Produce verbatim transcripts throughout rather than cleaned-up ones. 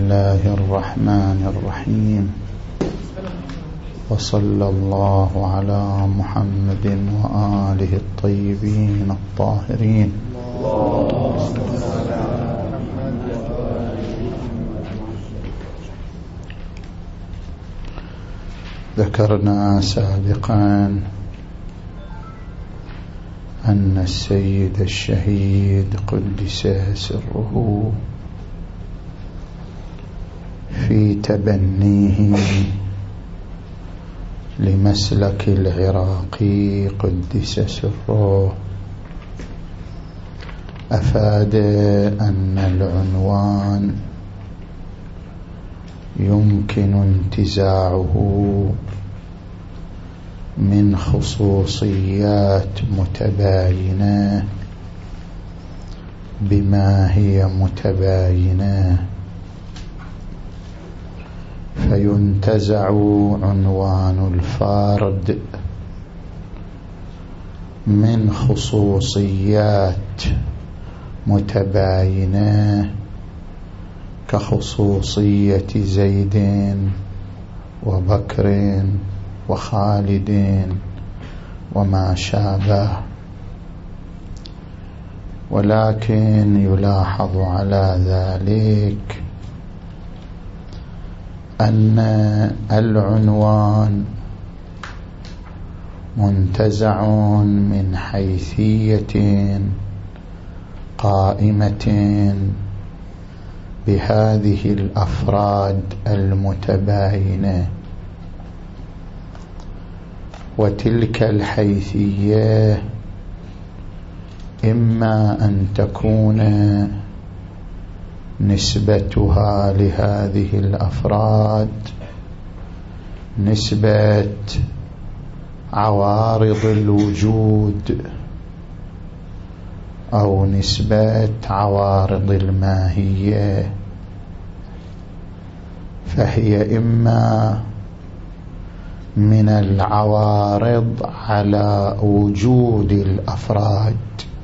الله الرحمن الرحيم. وصلى الله على محمد وآله الطيبين الطاهرين. ذكرنا سابقا أن السيد الشهيد قدس سره في تبنيه لمسلك العراقي قدس سره أفاد أن العنوان يمكن انتزاعه من خصوصيات متباينة بما هي متباينة، فينتزع عنوان الفرد من خصوصيات متباينة كخصوصية زيد وبكر وخالد وما شابه. ولكن يلاحظ على ذلك أن العنوان منتزع من حيثية قائمة بهذه الأفراد المتباينة، وتلك الحيثية إما أن تكون نسبتها لهذه الأفراد نسبة عوارض الوجود أو نسبة عوارض الماهية، فهي إما من العوارض على وجود الأفراد،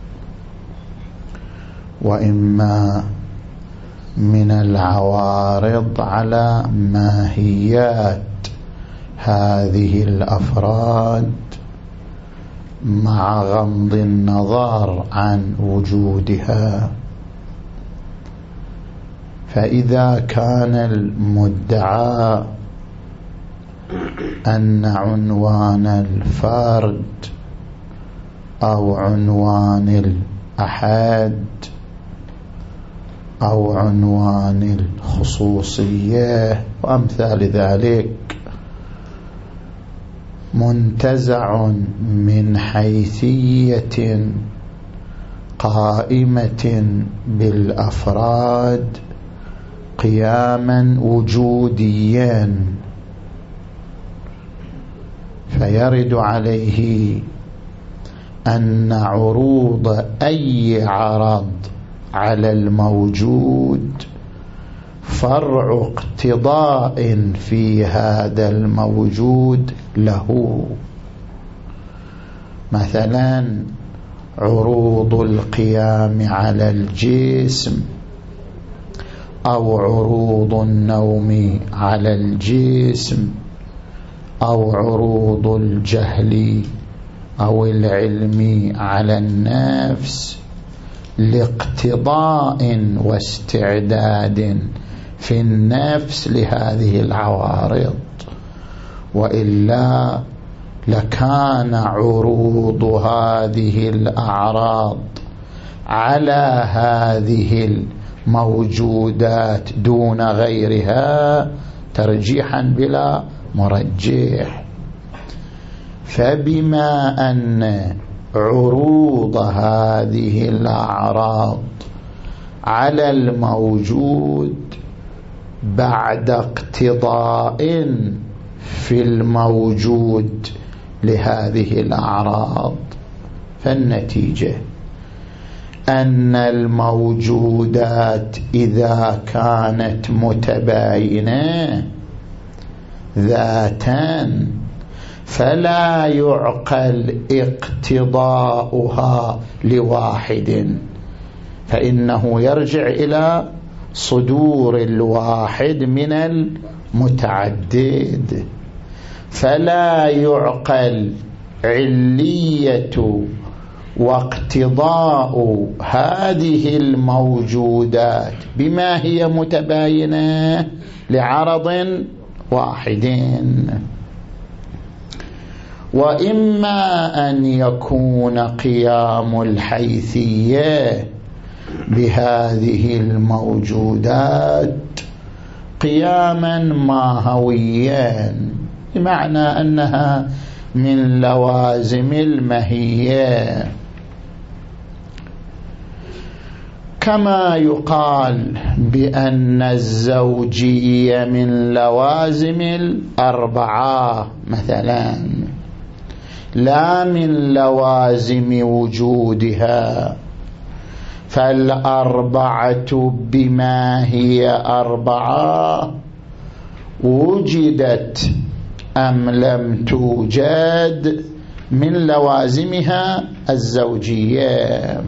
وإما من العوارض على ماهيات هذه الأفراد مع غض النظر عن وجودها. فإذا كان المدعى أن عنوان الفرد أو عنوان الأحد أو عنوان الخصوصية وأمثال ذلك منتزع من حيثية قائمة بالأفراد قياما وجوديا، فيرد عليه أن عروض أي عرض على الموجود فرع اقتضاء في هذا الموجود له. مثلا عروض القيام على الجسم أو عروض النوم على الجسم أو عروض الجهل أو العلم على النفس لاقتضاء واستعداد في النفس لهذه العوارض، وإلا لكان عروض هذه الأعراض على هذه الموجودات دون غيرها ترجيحا بلا مرجح. فبما أن عروض هذه الأعراض على الموجود بعد اقتضاء في الموجود لهذه الأعراض، فالنتيجة أن الموجودات إذا كانت متباينة ذاتا فلا يعقل اقتضاؤها لواحد، فإنه يرجع إلى صدور الواحد من المتعدد، فلا يعقل علية واقتضاء هذه الموجودات بما هي متباينة لعرض واحد. وإما أن يكون قيام الحيثية بهذه الموجودات قياما ماهويا، بمعنى أنها من لوازم المهية، كما يقال بأن الزوجية من لوازم الأربعة مثلا، لا من لوازم وجودها. فالأربعة بما هي أربعة وجدت أم لم توجد من لوازمها الزوجية.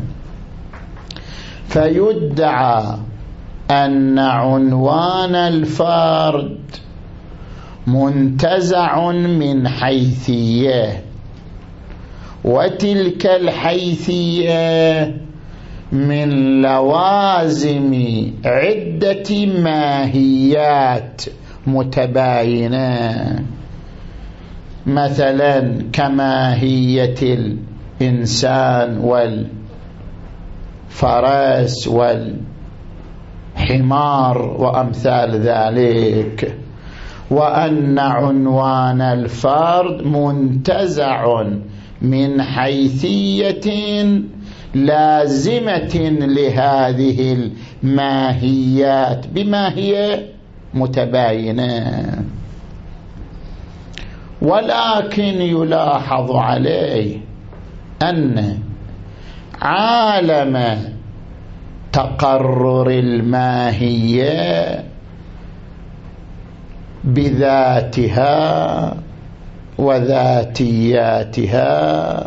فيدعى أن عنوان الفرد منتزع من حيثية، وتلك الحيثية من لوازم عدة ماهيات متباينة، مثلا كماهية الإنسان والفرس والحمار وأمثال ذلك، وأن عنوان الفرد منتزع من حيثية لازمة لهذه الماهيات بما هي متباينة. ولكن يلاحظ عليه أن عالم تقرر الماهية بذاتها وذاتياتها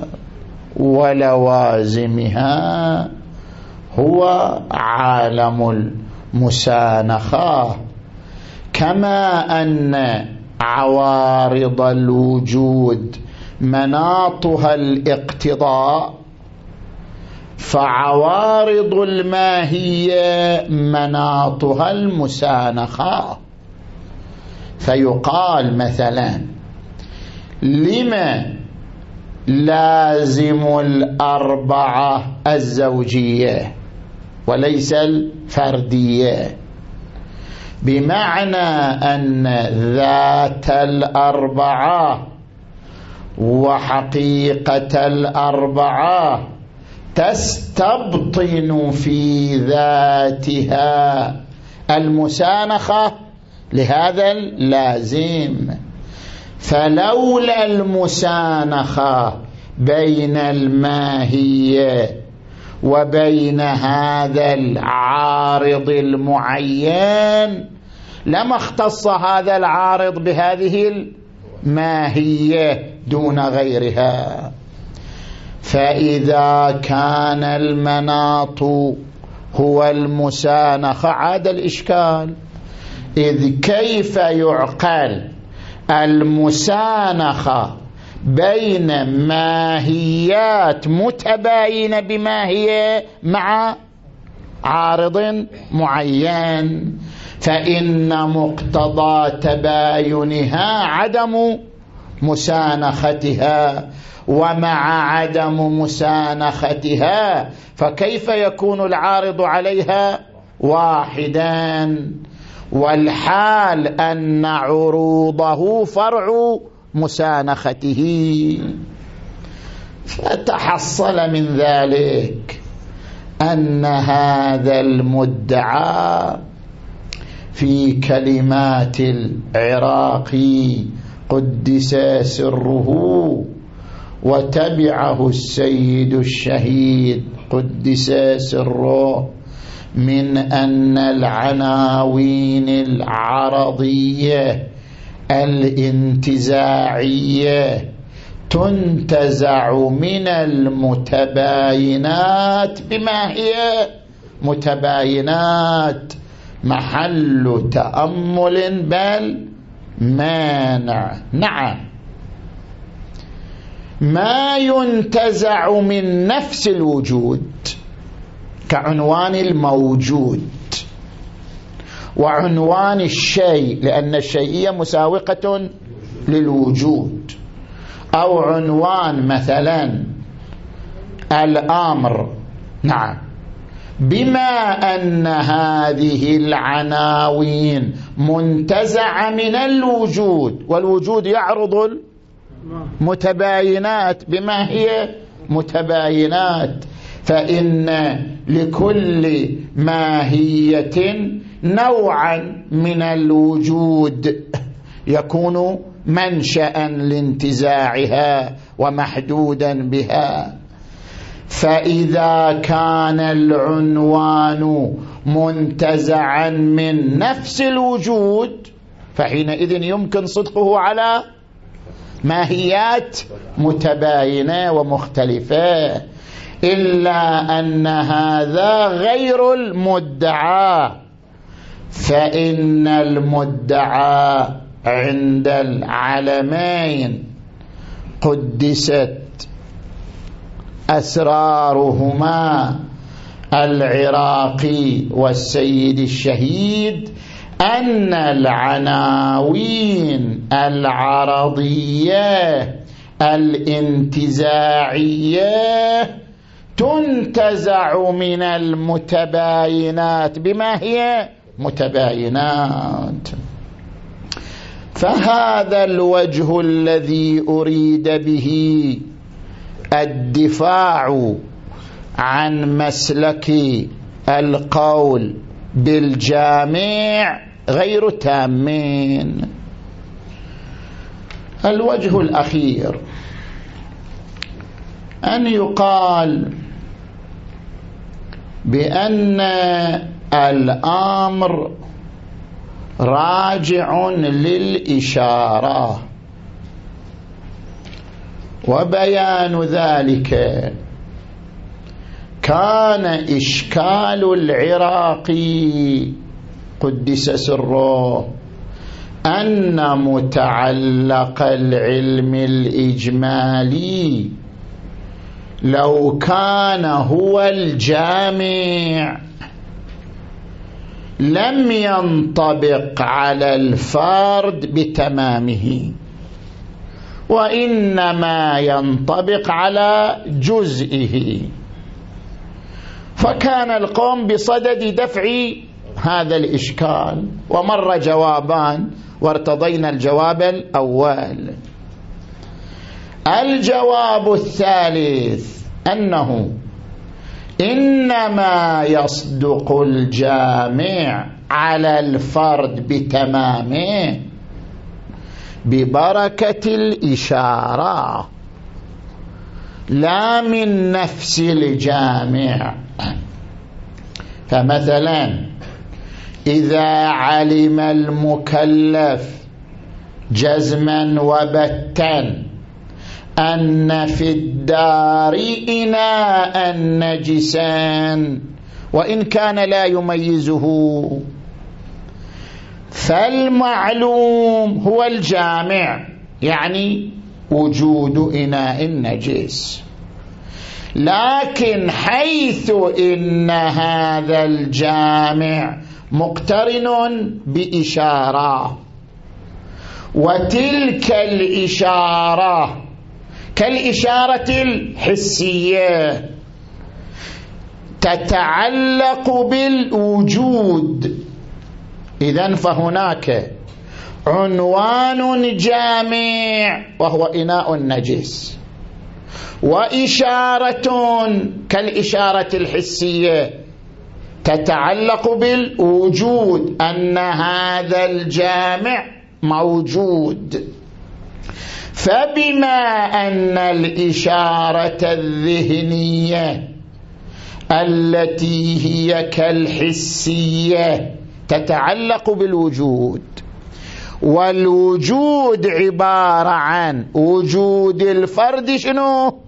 ولوازمها هو عالم المسانخة، كما أن عوارض الوجود مناطها الاقتضاء، فعوارض الماهية مناطها المسانخة. فيقال مثلا لما لازم الأربعة الزوجية وليس الفردية، بمعنى أن ذات الأربعة وحقيقة الأربعة تستبطن في ذاتها المسانخة لهذا اللازم. فلولا المسانخة بين الماهية وبين هذا العارض المعين لما اختص هذا العارض بهذه الماهية دون غيرها. فإذا كان المناط هو المسانخة عاد الإشكال، إذ كيف يعقل المسانخة بين ماهيات متباينة بماهية مع عارض معين؟ فإن مقتضى تباينها عدم مسانختها، ومع عدم مسانختها فكيف يكون العارض عليها واحدا؟ والحال أن عروضه فرع مسانخته. فتحصل من ذلك أن هذا المدعى في كلمات العراقي قدس سره وتبعه السيد الشهيد قدس سره من أن العناوين العرضية الانتزاعية تنتزع من المتباينات بما هي متباينات، محل تأمل بل مانع. نعم، ما ينتزع من نفس الوجود كعنوان الموجود وعنوان الشيء، لأن الشيئية مساوقة للوجود، أو عنوان مثلا الأمر. نعم، بما أن هذه العناوين منتزعة من الوجود، والوجود يعرض المتباينات بما هي متباينات، فإن لكل ماهية نوعا من الوجود يكون منشأ لانتزاعها ومحدودا بها. فإذا كان العنوان منتزعا من نفس الوجود فحينئذ يمكن صدقه على ماهيات متباينة ومختلفة، إلا أن هذا غير المدعى، فإن المدعى عند العلمين قدست أسرارهما العراقي والسيد الشهيد أن العناوين العرضية الانتزاعية تنتزع من المتباينات بما هي متباينات. فهذا الوجه الذي أريد به الدفاع عن مسلك القول بالجامع غير تامين. الوجه الأخير أن يقال بأن الأمر راجع للإشارة، وبيان ذلك كان إشكال العراقي قدس سره أن متعلق العلم الإجمالي لو كان هو الجامع لم ينطبق على الفرد بتمامه، وإنما ينطبق على جزئه. فكان القوم بصدد دفع هذا الإشكال، ومر جوابان وارتضينا الجواب الأول. الجواب الثالث أنه إنما يصدق الجامع على الفرد بتمامه ببركة الإشارة لا من نفس الجامع. فمثلا إذا علم المكلف جزما وبتا أن في الدار إناء نجسا وإن كان لا يميزه، فالمعلوم هو الجامع، يعني وجود إناء نجس. لكن حيث إن هذا الجامع مقترن بإشارة، وتلك الإشارة كالإشارة الحسية تتعلق بالوجود، إذن فهناك عنوان جامع وهو إناء النجس، وإشارة كالإشارة الحسية تتعلق بالوجود، أن هذا الجامع موجود. فبما أن الإشارة الذهنية التي هي كالحسية تتعلق بالوجود، والوجود عبارة عن وجود الفرد شنو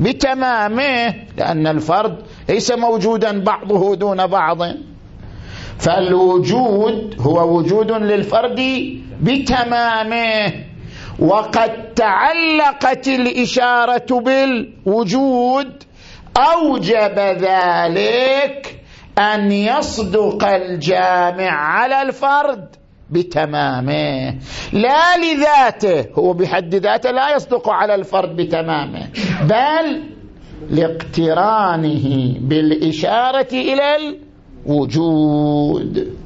بتمامه، لأن الفرد ليس موجودا بعضه دون بعض، فالوجود هو وجود للفرد بتمامه، وقد تعلقت الإشارة بالوجود أوجب ذلك أن يصدق الجامع على الفرد بتمامه، لا لذاته، هو بحد ذاته لا يصدق على الفرد بتمامه، بل لاقترانه بالإشارة إلى الوجود.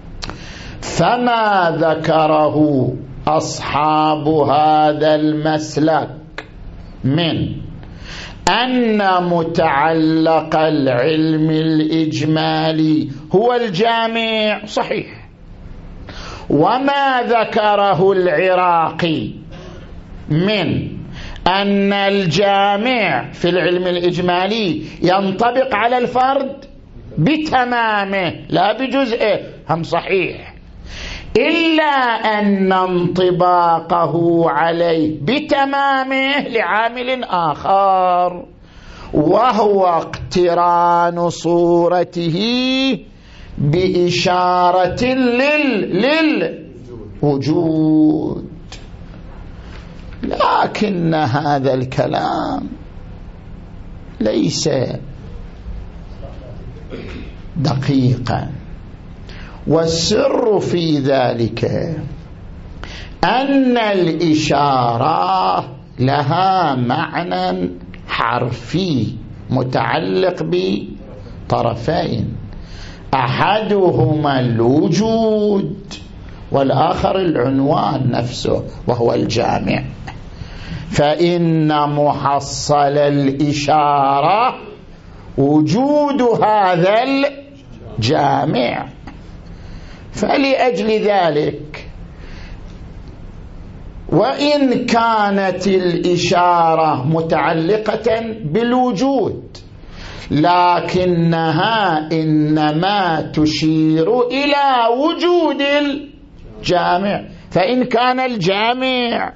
فما ذكره أصحاب هذا المسلك من أن متعلق العلم الإجمالي هو الجامع صحيح، وما ذكره العراقي من أن الجامع في العلم الإجمالي ينطبق على الفرد بتمامه لا بجزئه هم صحيح، إلا أن انطباقه عليه بتمامه لعامل آخر، وهو اقتران صورته بإشارة لل... للوجود. لكن هذا الكلام ليس دقيقا، والسر في ذلك أن الإشارة لها معنى حرفي متعلق بطرفين، أحدهما الوجود والآخر العنوان نفسه وهو الجامع. فإن محصل الإشارة وجود هذا الجامع، فلأجل ذلك وإن كانت الإشارة متعلقة بالوجود لكنها إنما تشير إلى وجود الجامع، فإن كان الجامع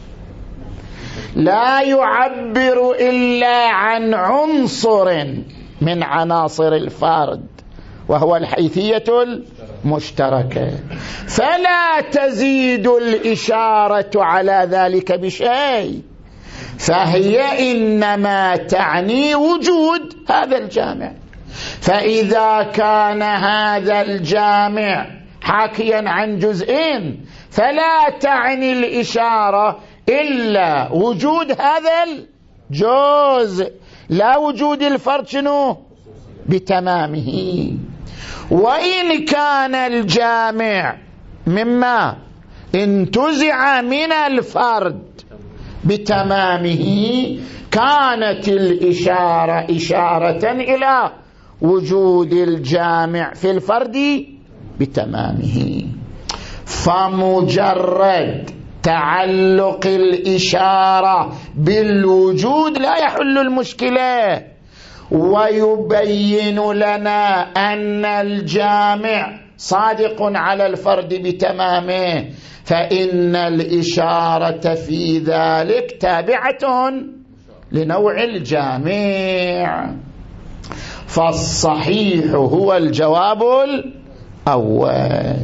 لا يعبر إلا عن عنصر من عناصر الفرد وهو الحيثية المشتركة، فلا تزيد الإشارة على ذلك بشيء، فهي إنما تعني وجود هذا الجامع. فإذا كان هذا الجامع حاكيا عن جزئين فلا تعني الإشارة إلا وجود هذا الجزء لا وجود الفرد شنو بتمامه. وإن كان الجامع مما انتزع من الفرد بتمامه كانت الإشارة إشارة إلى وجود الجامع في الفرد بتمامه. فمجرد تعلق الإشارة بالوجود لا يحل المشكلة، ويبين لنا أن الجامع صادق على الفرد بتمامه، فإن الإشارة في ذلك تابعة لنوع الجامع. فالصحيح هو الجواب الأول.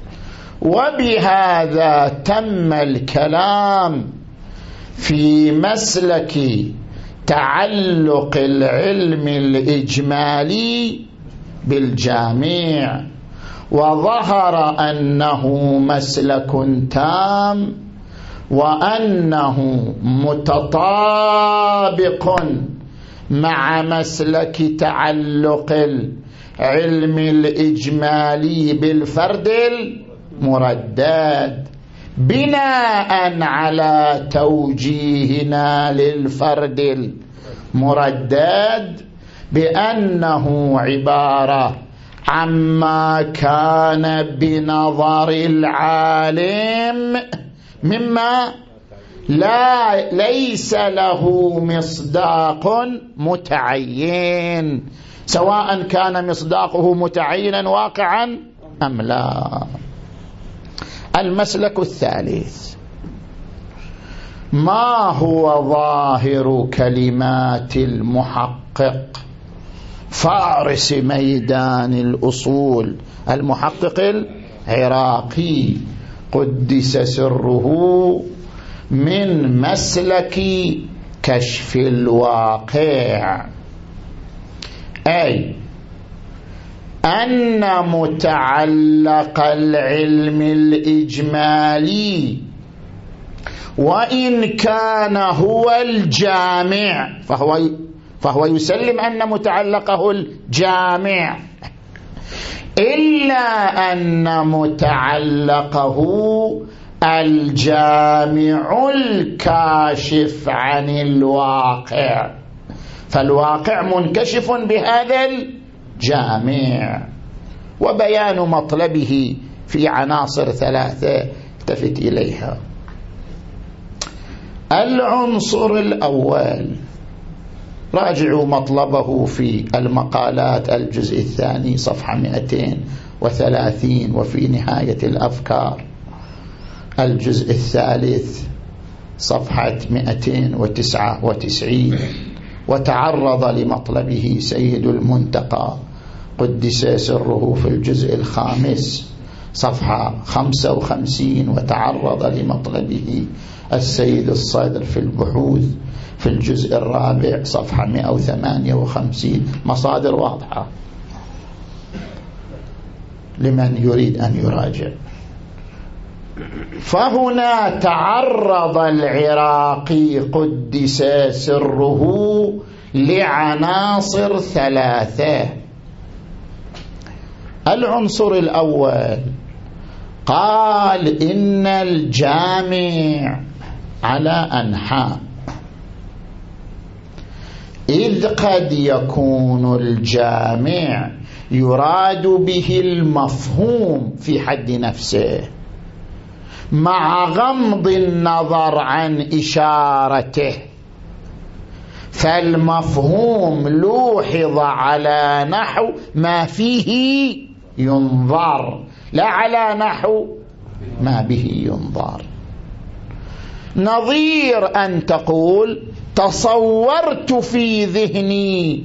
وبهذا تم الكلام في مسلك تعلق العلم الإجمالي بالجامع، وظهر أنه مسلك تام، وأنه متطابق مع مسلك تعلق العلم الإجمالي بالفرد المردد، بناء على توجيهنا للفرد المردد بأنه عبارة عما كان بنظر العالم مما لا ليس له مصداق متعين، سواء كان مصداقه متعينا واقعا أم لا. المسلك الثالث: ما هو ظاهر كلمات المحقق فارس ميدان الأصول المحقق العراقي قدس سره من مسلك كشف الواقع، أي أن متعلق العلم الإجمالي وإن كان هو الجامع، فهو فهو يسلم أن متعلقه الجامع، إلا أن متعلقه الجامع الكاشف عن الواقع، فالواقع منكشف بهذا الجامع. وبيان مطلبه في عناصر ثلاثة التفت إليها. العنصر الأول، راجعوا مطلبه في المقالات الجزء الثاني صفحة مئتين وثلاثين، وفي نهاية الأفكار الجزء الثالث صفحة مئتين وتسعة وتسعين. وتعرض لمطلبه سيد المنتقى قدس سره في الجزء الخامس صفحة خمسة وخمسين، وتعرض لمطلبه السيد الصدر في البحوث في الجزء الرابع صفحة مئة وثمانية وخمسين. مصادر واضحة لمن يريد أن يراجع. فهنا تعرض العراقي قدس سره لعناصر ثلاثة. العنصر الأول، قال إن الجامع على أنحاء، إذ قد يكون الجامع يراد به المفهوم في حد نفسه مع غمض النظر عن إشارته، فالمفهوم لوحظ على نحو ما فيه ينظر، لا على نحو ما به ينظر. نظير أن تقول تصورت في ذهني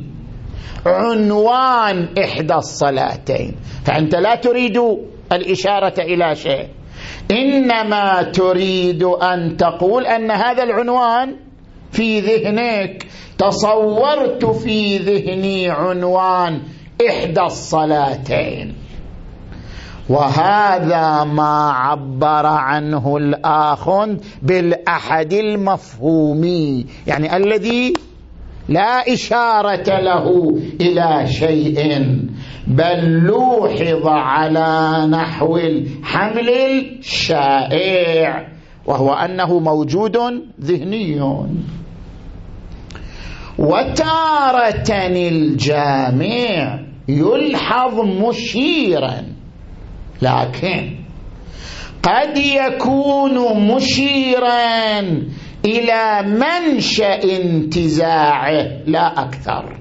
عنوان إحدى الصلاتين، فأنت لا تريد الإشارة إلى شيء، إنما تريد أن تقول أن هذا العنوان في ذهنك. تصورت في ذهني عنوان إحدى الصلاتين، وهذا ما عبر عنه الآخر بالأحد المفهومي، يعني الذي لا إشارة له إلى شيء، بل لوحظ على نحو الحمل الشائع، وهو أنه موجود ذهني. وتارة الجامع يلحظ مشيرا، لكن قد يكون مشيرا إلى منشأ انتزاعه لا أكثر،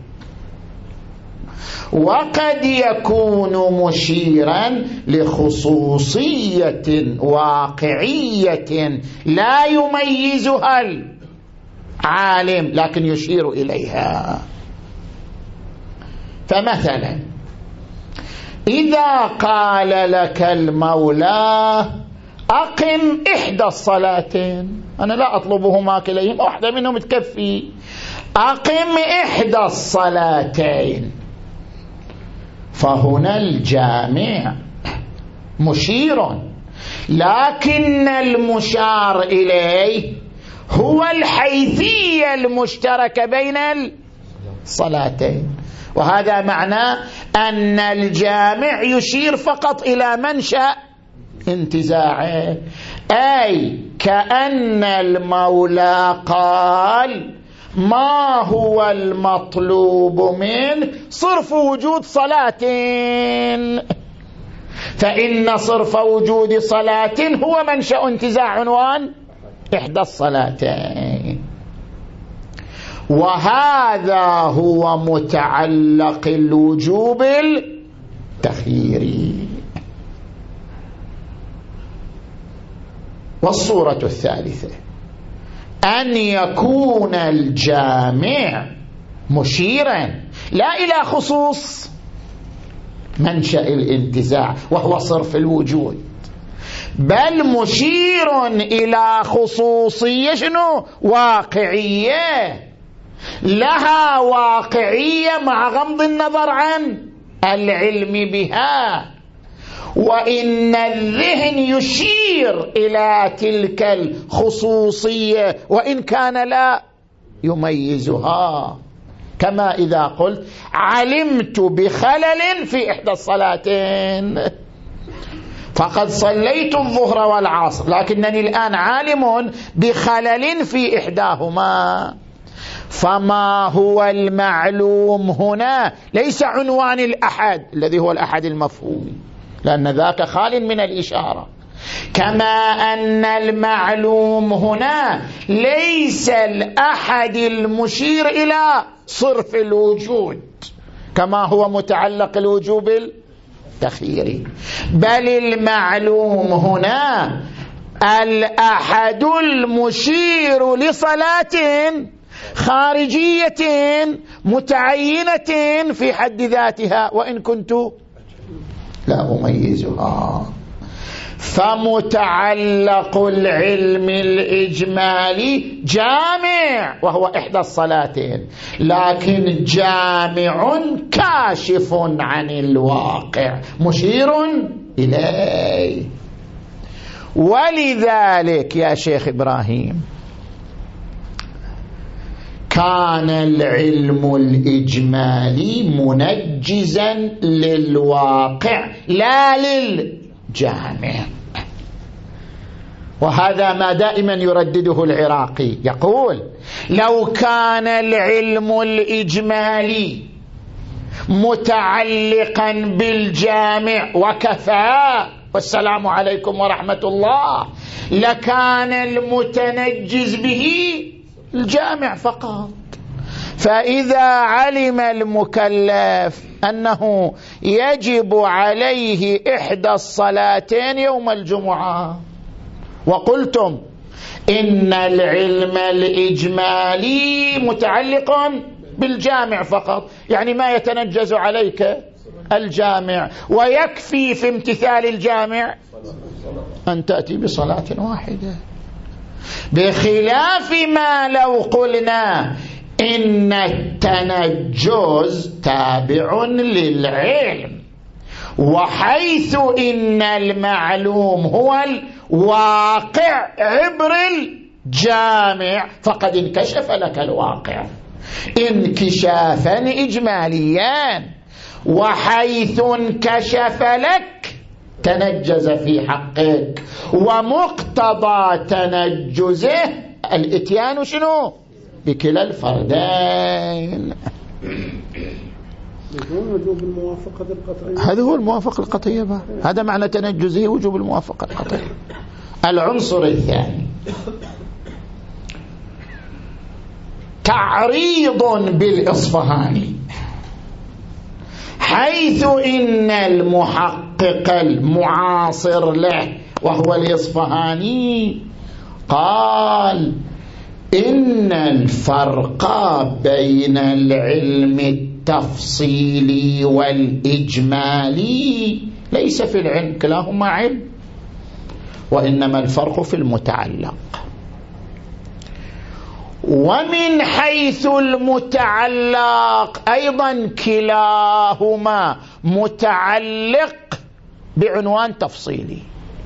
وقد يكون مشيرا لخصوصية واقعية لا يميزها العالم لكن يشير إليها. فمثلا إذا قال لك المولى أقم إحدى الصلاتين، أنا لا أطلبهما كليهما، واحدة منهم تكفي، أقم إحدى الصلاتين، فهنا الجامع مشير، لكن المشار إليه هو الحيثية المشتركة بين الصلاتين، وهذا معناه أن الجامع يشير فقط إلى منشأ انتزاعه، أي كأن المولى قال ما هو المطلوب منه؟ صرف وجود صلاتين، فإن صرف وجود صلاة هو منشأ انتزاع عنوان إحدى الصلاتين، وهذا هو متعلق الوجوب التخييري. والصورة الثالثة أن يكون الجامع مشيرا لا إلى خصوص منشأ الانتزاع وهو صرف الوجود، بل مشير إلى خصوصية شنو؟ واقعية، لها واقعية مع غض النظر عن العلم بها، وإن الذهن يشير إلى تلك الخصوصية وإن كان لا يميزها. كما إذا قلت علمت بخلل في إحدى الصلاتين، فقد صليت الظهر والعصر لكنني الآن عالم بخلل في إحداهما. فما هو المعلوم هنا ليس عنوان الأحد الذي هو الأحد المفهوم، لأن ذاك خال من الإشارة، كما أن المعلوم هنا ليس الأحد المشير إلى صرف الوجود كما هو متعلق الوجوب التخييري، بل المعلوم هنا الأحد المشير لصلاة خارجية متعينة في حد ذاتها وإن كنت لا أميزها. فمتعلق العلم الإجمالي جامع وهو إحدى الصلاتين، لكن جامع كاشف عن الواقع مشير إليه. ولذلك يا شيخ إبراهيم كان العلم الإجمالي منجزا للواقع لا للجامع، وهذا ما دائما يردده العراقي، يقول لو كان العلم الإجمالي متعلقا بالجامع وكفى والسلام عليكم ورحمة الله لكان المتنجز به الجامع فقط. فإذا علم المكلف أنه يجب عليه إحدى الصلاتين يوم الجمعة، وقلتم إن العلم الإجمالي متعلق بالجامع فقط، يعني ما يتنجز عليك الجامع، ويكفي في امتثال الجامع أن تأتي بصلاة واحدة، بخلاف ما لو قلنا إن التنجز تابع للعلم، وحيث إن المعلوم هو الواقع عبر الجامع فقد انكشف لك الواقع انكشافا إجماليا، وحيث انكشف لك تنجز في حقك، ومقتضى تنجزه الاتيان شنو؟ بكلا الفردين. وجوب الموافقة القطعية، هذا هو الموافقة القطعية بقى. هذا معنى تنجزه وجوب الموافقة القطعية. العنصر الثاني تعريض بالإصفهاني، حيث إن المحقق المعاصر له وهو الإصفهاني قال إن الفرق بين العلم التفصيلي والإجمالي ليس في العلم، كلاهما علم، وإنما الفرق في المتعلق. ومن حيث المتعلق أيضا كلاهما متعلق بعنوان تفصيلي،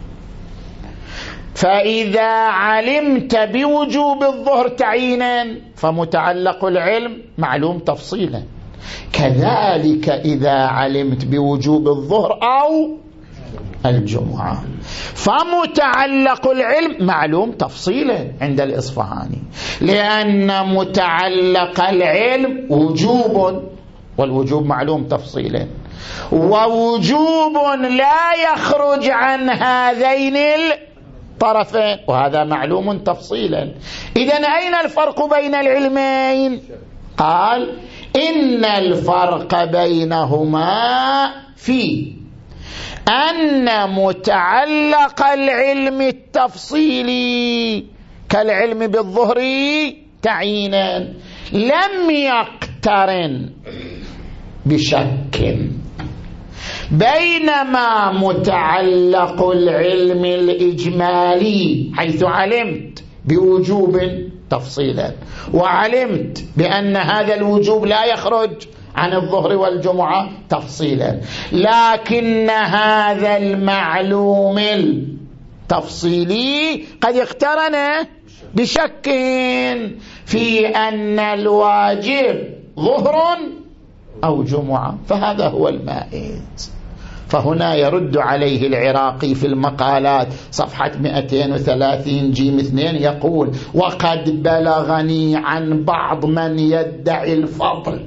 فإذا علمت بوجوب الظهر تعيينا فمتعلق العلم معلوم تفصيلا، كذلك إذا علمت بوجوب الظهر أو الجمعة فمتعلق العلم معلوم تفصيلا عند الإصفهاني، لأن متعلق العلم وجوب، والوجوب معلوم تفصيلا، ووجوب لا يخرج عن هذين الطرفين، وهذا معلوم تفصيلا. إذن أين الفرق بين العلمين؟ قال إن الفرق بينهما في أن متعلق العلم التفصيلي كالعلم بالظهر تعيينا لم يقترن بشك، بينما متعلق العلم الإجمالي حيث علمت بوجوب تفصيلا وعلمت بأن هذا الوجوب لا يخرج عن الظهر والجمعة تفصيلا، لكن هذا المعلوم التفصيلي قد اقترن بشك في أن الواجب ظهر أو جمعة، فهذا هو المائز. فهنا يرد عليه العراقي في المقالات صفحة مئتين وثلاثين جيم اثنين يقول: وقد بلغني عن بعض من يدعي الفضل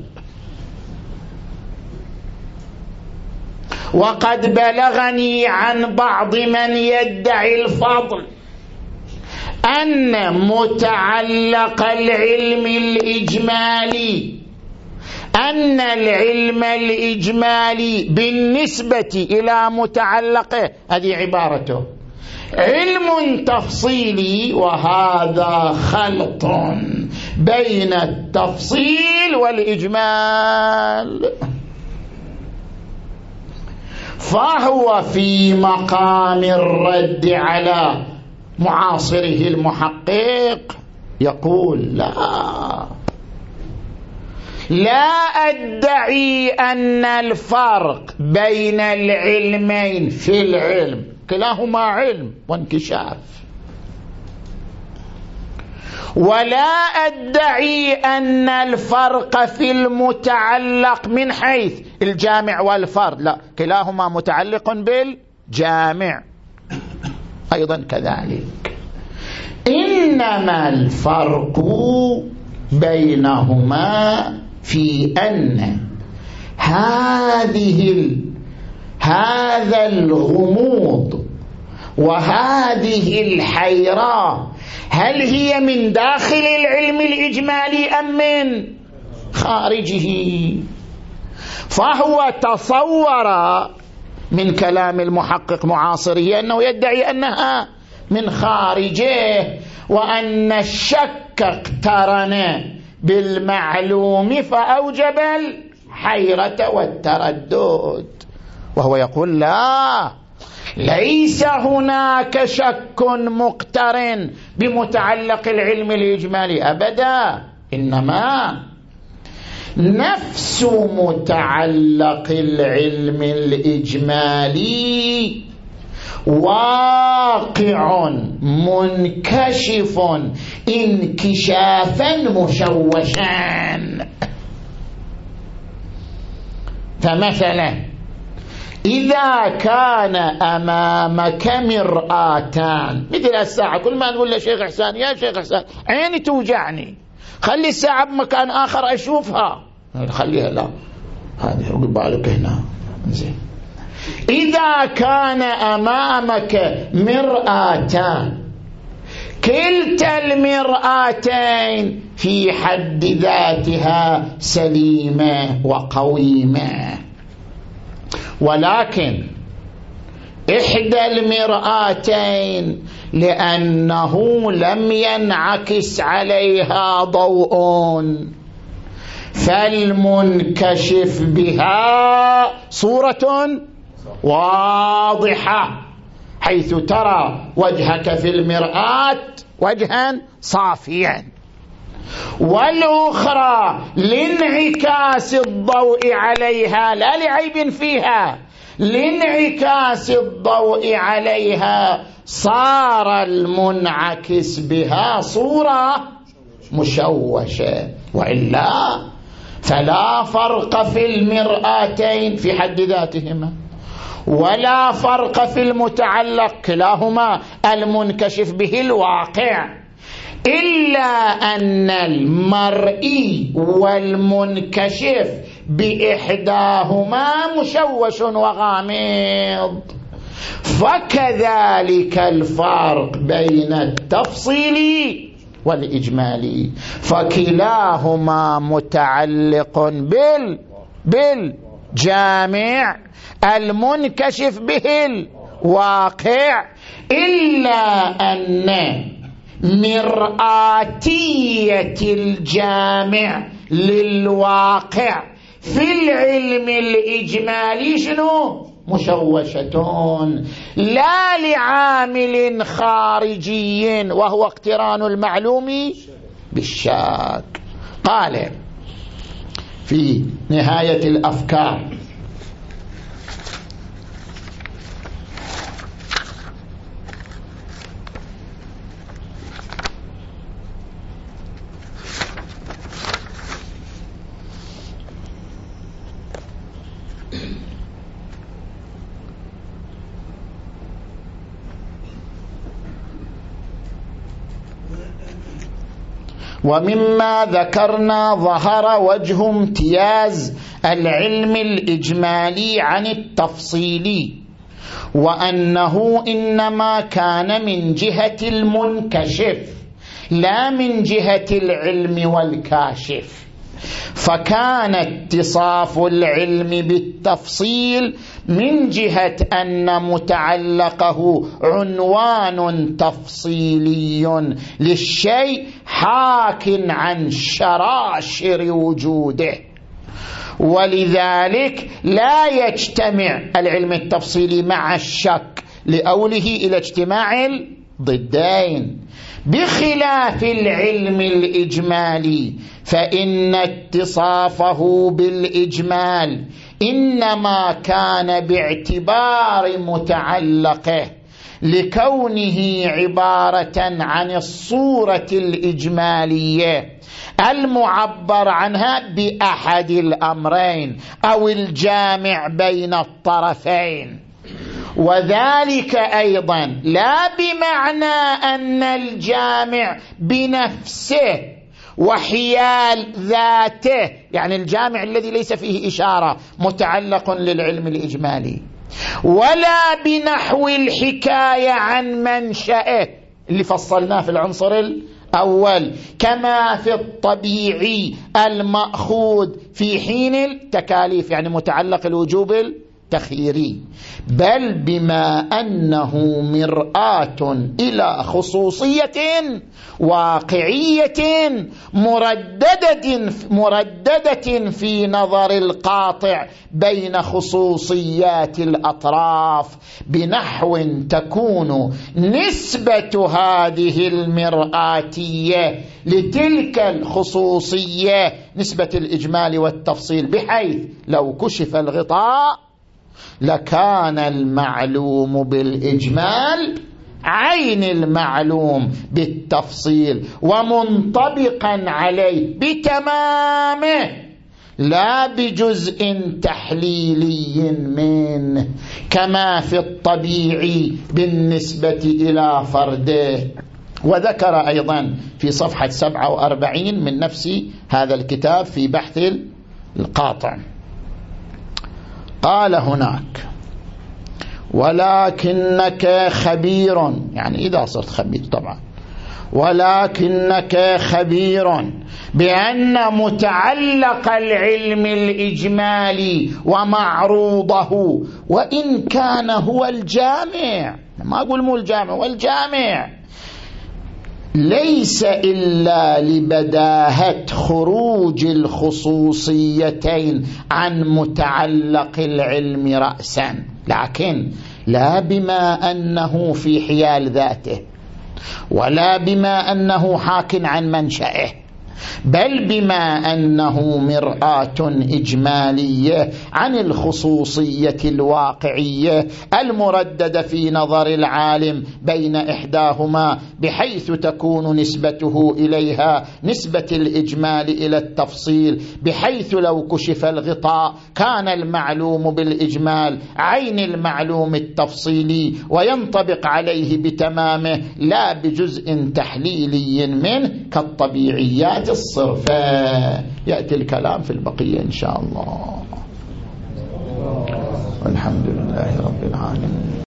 وقد بلغني عن بعض من يدعي الفضل أن متعلق العلم الإجمالي أن العلم الإجمالي بالنسبة إلى متعلقه، هذه عبارته، علم تفصيلي، وهذا خلط بين التفصيل والإجمال، فهو في مقام الرد على معاصره المحقق يقول: لا لا أدعي أن الفرق بين العلمين في العلم، كلاهما علم وانكشاف، ولا أدعي أن الفرق في المتعلق من حيث الجامع والفرد، لا، كلاهما متعلق بالجامع أيضا كذلك، إنما الفرق بينهما في أن هذه ال... هذا الغموض وهذه الحيرة هل هي من داخل العلم الإجمالي أم من خارجه؟ فهو تصور من كلام المحقق معاصره أنه يدعي أنها من خارجه، وأن الشك اقترن بالمعلوم فأوجب الحيرة والتردد، وهو يقول: لا، ليس هناك شك مقترن بمتعلق العلم الإجمالي أبدا، إنما نفس متعلق العلم الإجمالي واقع منكشف انكشافا مشوشا. فمثلا إذا كان أمامك مرآتان، مثل الساعة، كل ما نقول لشيخ إحسان: يا شيخ إحسان عيني توجعني، خلي الساعة بمكان آخر أشوفها، خليها لا، هذه بالك هنا. زين، إذا كان أمامك مرآتان، كلتا المرآتين في حد ذاتها سليمة وقويمة، ولكن إحدى المرآتين لأنه لم ينعكس عليها ضوء فالمنكشف بها صورة واضحة، حيث ترى وجهك في المرآة وجها صافيا، والأخرى لانعكاس الضوء عليها، لا لعيب فيها، لانعكاس الضوء عليها صار المنعكس بها صورة مشوشة، وإلا فلا فرق في المرآتين في حد ذاتهما، ولا فرق في المتعلق، كلاهما المنكشف به الواقع، إلا أن المرئي والمنكشف بإحداهما مشوش وغامض. فكذلك الفرق بين التفصيل والإجمالي، فكلاهما متعلق بال بالجامع المنكشف به الواقع، إلا أن مرآتية الجامع للواقع في العلم الإجمالي شنو؟ مشوشة لا لعامل خارجي وهو اقتران المعلوم بالشاك. قال في نهاية الأفكار: ومما ذكرنا ظهر وجه امتياز العلم الإجمالي عن التفصيلي، وأنه إنما كان من جهة المنكشف لا من جهة العلم والكاشف، فكان اتصاف العلم بالتفصيل من جهة أن متعلقه عنوان تفصيلي للشيء حاك عن شراشر وجوده، ولذلك لا يجتمع العلم التفصيلي مع الشك لأوله إلى اجتماع الضدين، بخلاف العلم الإجمالي فإن اتصافه بالإجمال إنما كان باعتبار متعلقه لكونه عبارة عن الصورة الإجمالية المعبر عنها بأحد الأمرين أو الجامع بين الطرفين، وذلك أيضا لا بمعنى أن الجامع بنفسه وحيال ذاته، يعني الجامع الذي ليس فيه إشارة متعلق للعلم الإجمالي، ولا بنحو الحكاية عن منشأه اللي فصلناه في العنصر الأول كما في الطبيعي المأخوذ في حين التكاليف، يعني متعلق الوجوب التخييري، بل بما أنه مرآة إلى خصوصية واقعية مرددة مرددة في نظر القاطع بين خصوصيات الأطراف، بنحو تكون نسبة هذه المرآتية لتلك الخصوصية نسبة الإجمال والتفصيل، بحيث لو كشف الغطاء لكان المعلوم بالإجمال عين المعلوم بالتفصيل ومنطبقا عليه بتمامه لا بجزء تحليلي منه كما في الطبيعي بالنسبة إلى فرده. وذكر أيضا في صفحة سبعة وأربعين من نفس هذا الكتاب في بحث القاطع، قال هناك: ولكنك خبير، يعني إذا صرت خبير طبعا، ولكنك خبير بأن متعلق العلم الإجمالي ومعروضه وإن كان هو الجامع، ما أقول مو الجامع، والجامع ليس إلا لبداهة خروج الخصوصيتين عن متعلق العلم رأسا، لكن لا بما أنه في حيال ذاته ولا بما أنه حاك عن منشأه، بل بما أنه مرآة إجمالية عن الخصوصية الواقعية المرددة في نظر العالم بين إحداهما، بحيث تكون نسبته إليها نسبة الإجمال إلى التفصيل، بحيث لو كشف الغطاء كان المعلوم بالإجمال عين المعلوم التفصيلي وينطبق عليه بتمامه لا بجزء تحليلي منه كالطبيعيات الصرفة. يأتي الكلام في البقية إن شاء الله. والحمد لله رب العالمين.